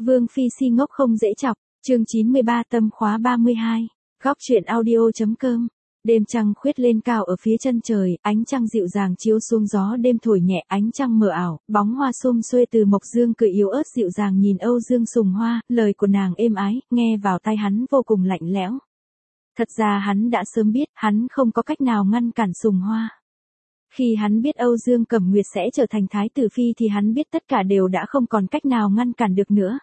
Vương Phi si ngốc không dễ chọc, chương 93 tâm khóa 32, góc truyện audio.com. Đêm trăng khuyết lên cao ở phía chân trời, ánh trăng dịu dàng chiếu xuống gió đêm thổi nhẹ ánh trăng mờ ảo, bóng hoa xum xuê từ Mộc Dương cười yếu ớt dịu dàng nhìn Âu Dương Sùng Hoa, lời của nàng êm ái, nghe vào tai hắn vô cùng lạnh lẽo. Thật ra hắn đã sớm biết, hắn không có cách nào ngăn cản Sùng Hoa. Khi hắn biết Âu Dương Cẩm Nguyệt sẽ trở thành thái tử phi thì hắn biết tất cả đều đã không còn cách nào ngăn cản được nữa.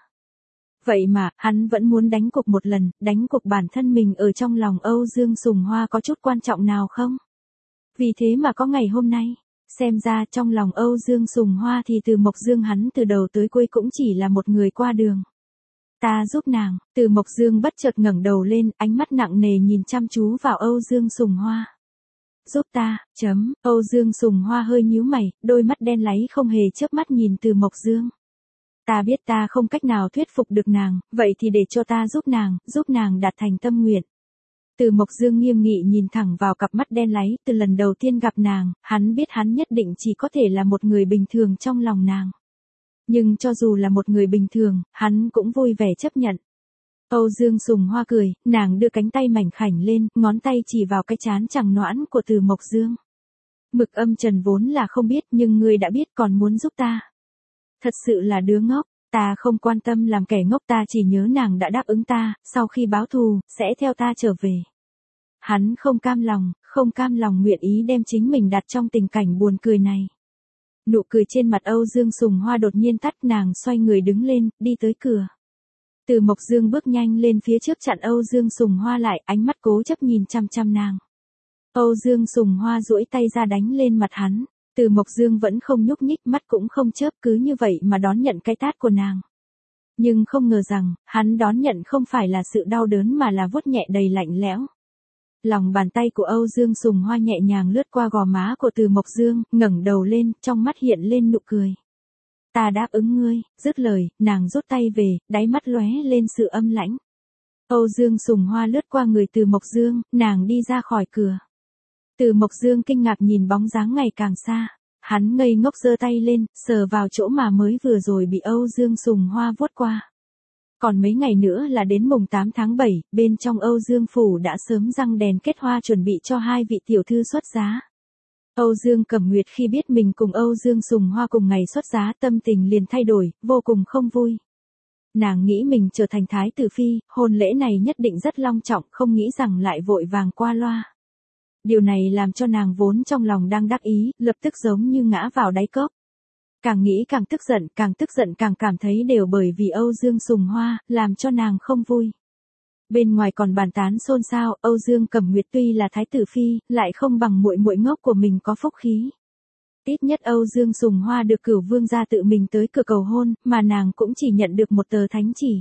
Vậy mà, hắn vẫn muốn đánh cuộc một lần, đánh cuộc bản thân mình ở trong lòng Âu Dương Sùng Hoa có chút quan trọng nào không? Vì thế mà có ngày hôm nay, xem ra trong lòng Âu Dương Sùng Hoa thì Từ Mộc Dương hắn từ đầu tới cuối cũng chỉ là một người qua đường. Ta giúp nàng, Từ Mộc Dương bất chợt ngẩng đầu lên, ánh mắt nặng nề nhìn chăm chú vào Âu Dương Sùng Hoa. Giúp ta, Âu Dương Sùng Hoa hơi nhíu mày, đôi mắt đen láy không hề chớp mắt nhìn Từ Mộc Dương. Ta biết ta không cách nào thuyết phục được nàng, vậy thì để cho ta giúp nàng đạt thành tâm nguyện. Từ Mộc Dương nghiêm nghị nhìn thẳng vào cặp mắt đen láy, từ lần đầu tiên gặp nàng, hắn biết hắn nhất định chỉ có thể là một người bình thường trong lòng nàng. Nhưng cho dù là một người bình thường, hắn cũng vui vẻ chấp nhận. Âu Dương Sùng Hoa cười, nàng đưa cánh tay mảnh khảnh lên, ngón tay chỉ vào cái trán trắng nõn của Từ Mộc Dương. Mực Âm Trần vốn là không biết nhưng ngươi đã biết còn muốn giúp ta. Thật sự là đứa ngốc, ta không quan tâm làm kẻ ngốc, ta chỉ nhớ nàng đã đáp ứng ta, sau khi báo thù, sẽ theo ta trở về. Hắn không cam lòng nguyện ý đem chính mình đặt trong tình cảnh buồn cười này. Nụ cười trên mặt Âu Dương Sùng Hoa đột nhiên tắt, nàng xoay người đứng lên, đi tới cửa. Từ Mộc Dương bước nhanh lên phía trước chặn Âu Dương Sùng Hoa lại, ánh mắt cố chấp nhìn chăm chăm nàng. Âu Dương Sùng Hoa duỗi tay ra đánh lên mặt hắn. Từ Mộc Dương vẫn không nhúc nhích, mắt cũng không chớp, cứ như vậy mà đón nhận cái tát của nàng. Nhưng không ngờ rằng, hắn đón nhận không phải là sự đau đớn mà là vuốt nhẹ đầy lạnh lẽo. Lòng bàn tay của Âu Dương Sùng Hoa nhẹ nhàng lướt qua gò má của Từ Mộc Dương, ngẩng đầu lên, trong mắt hiện lên nụ cười. Ta đáp ứng ngươi, dứt lời, nàng rút tay về, đáy mắt lóe lên sự âm lãnh. Âu Dương Sùng Hoa lướt qua người Từ Mộc Dương, nàng đi ra khỏi cửa. Từ Mộc Dương kinh ngạc nhìn bóng dáng ngày càng xa, hắn ngây ngốc giơ tay lên, sờ vào chỗ mà mới vừa rồi bị Âu Dương Sùng Hoa vuốt qua. Còn mấy ngày nữa là đến mùng 8 tháng 7, bên trong Âu Dương Phủ đã sớm răng đèn kết hoa chuẩn bị cho hai vị tiểu thư xuất giá. Âu Dương Cẩm Nguyệt khi biết mình cùng Âu Dương Sùng Hoa cùng ngày xuất giá, tâm tình liền thay đổi, vô cùng không vui. Nàng nghĩ mình trở thành thái tử phi, hôn lễ này nhất định rất long trọng, không nghĩ rằng lại vội vàng qua loa. Điều này làm cho nàng vốn trong lòng đang đắc ý, lập tức giống như ngã vào đáy cốc. Càng nghĩ càng tức giận càng cảm thấy đều bởi vì Âu Dương Sùng Hoa, làm cho nàng không vui. Bên ngoài còn bàn tán xôn xao, Âu Dương Cẩm Nguyệt tuy là thái tử phi, lại không bằng muội muội ngốc của mình có phúc khí. Ít nhất Âu Dương Sùng Hoa được Cửu Vương gia tự mình tới cửa cầu hôn, mà nàng cũng chỉ nhận được một tờ thánh chỉ.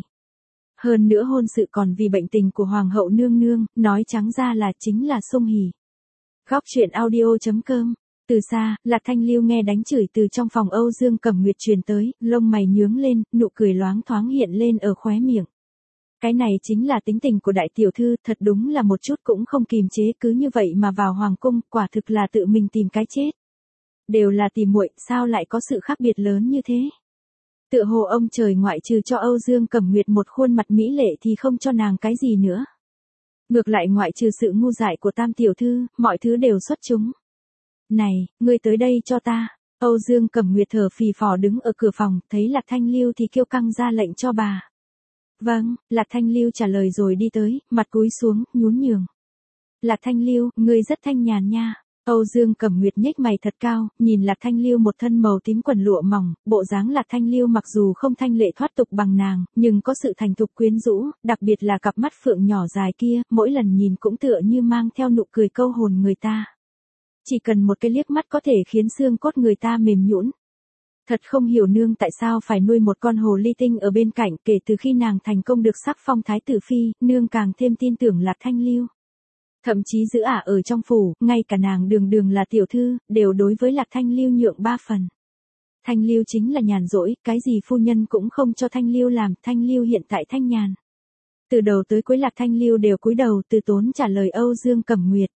Hơn nữa hôn sự còn vì bệnh tình của Hoàng hậu nương nương, nói trắng ra là chính là sung hỉ. Góc truyện audio.com. Từ xa, Lạc Thanh Lưu nghe đánh chửi từ trong phòng Âu Dương Cẩm Nguyệt truyền tới, lông mày nhướng lên, nụ cười loáng thoáng hiện lên ở khóe miệng. Cái này chính là tính tình của đại tiểu thư, thật đúng là một chút cũng không kìm chế, cứ như vậy mà vào hoàng cung, quả thực là tự mình tìm cái chết. Đều là tìm muội, sao lại có sự khác biệt lớn như thế? Tựa hồ ông trời ngoại trừ cho Âu Dương Cẩm Nguyệt một khuôn mặt mỹ lệ thì không cho nàng cái gì nữa. Ngược lại ngoại trừ sự ngu dại của tam tiểu thư, mọi thứ đều xuất chúng. Này, ngươi tới đây cho ta. Âu Dương Cẩm Nguyệt thở phì phò đứng ở cửa phòng, thấy Lạc Thanh Lưu thì kiêu căng ra lệnh cho bà. Vâng, Lạc Thanh Lưu trả lời rồi đi tới, mặt cúi xuống, nhún nhường. Lạc Thanh Lưu, ngươi rất thanh nhàn nha. Âu Dương Cẩm Nguyệt nhếch mày thật cao, nhìn Lạc Thanh Lưu một thân màu tím quần lụa mỏng, bộ dáng Lạc Thanh Lưu mặc dù không thanh lệ thoát tục bằng nàng, nhưng có sự thành thục quyến rũ, đặc biệt là cặp mắt phượng nhỏ dài kia, mỗi lần nhìn cũng tựa như mang theo nụ cười câu hồn người ta. Chỉ cần một cái liếc mắt có thể khiến xương cốt người ta mềm nhũn. Thật không hiểu nương tại sao phải nuôi một con hồ ly tinh ở bên cạnh, kể từ khi nàng thành công được sắc phong thái tử phi, nương càng thêm tin tưởng Lạc Thanh Lưu. Thậm chí giữ ả ở trong phủ, ngay cả nàng đường là tiểu thư, đều đối với Lạc Thanh Lưu nhượng 3 phần. Thanh Lưu chính là nhàn rỗi, cái gì phu nhân cũng không cho Thanh Lưu làm, Thanh Lưu hiện tại thanh nhàn. Từ đầu tới cuối Lạc Thanh Lưu đều cúi đầu từ tốn trả lời Âu Dương Cẩm Nguyệt.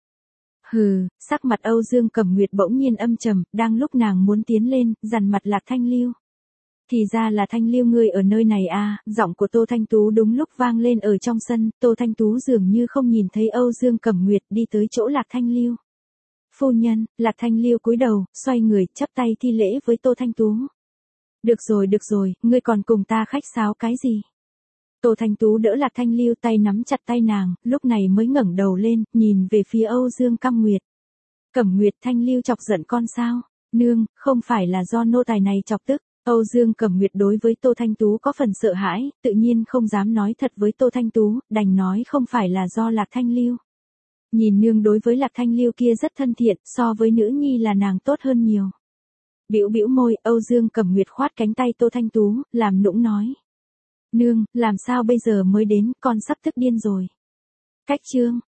Hừ, sắc mặt Âu Dương Cẩm Nguyệt bỗng nhiên âm trầm, đang lúc nàng muốn tiến lên, dằn mặt Lạc Thanh Lưu. Thì ra là Thanh Lưu ngươi ở nơi này à, giọng của Tô Thanh Tú đúng lúc vang lên ở trong sân, Tô Thanh Tú dường như không nhìn thấy Âu Dương Cẩm Nguyệt đi tới chỗ Lạc Thanh Lưu. Phu nhân, Lạc Thanh Lưu cúi đầu, xoay người, chắp tay thi lễ với Tô Thanh Tú. Được rồi, ngươi còn cùng ta khách sáo cái gì? Tô Thanh Tú đỡ Lạc Thanh Lưu tay nắm chặt tay nàng, lúc này mới ngẩng đầu lên, nhìn về phía Âu Dương Cam Nguyệt. Cẩm Nguyệt, Thanh Lưu chọc giận con sao? Nương, không phải là do nô tài này chọc tức. Âu Dương Cẩm Nguyệt đối với Tô Thanh Tú có phần sợ hãi, tự nhiên không dám nói thật với Tô Thanh Tú, đành nói không phải là do Lạc Thanh Lưu. Nhìn nương đối với Lạc Thanh Lưu kia rất thân thiện, so với nữ nhi là nàng tốt hơn nhiều. Bĩu bĩu môi, Âu Dương Cẩm Nguyệt khoát cánh tay Tô Thanh Tú, làm nũng nói. Nương, làm sao bây giờ mới đến, con sắp tức điên rồi. Cách chương.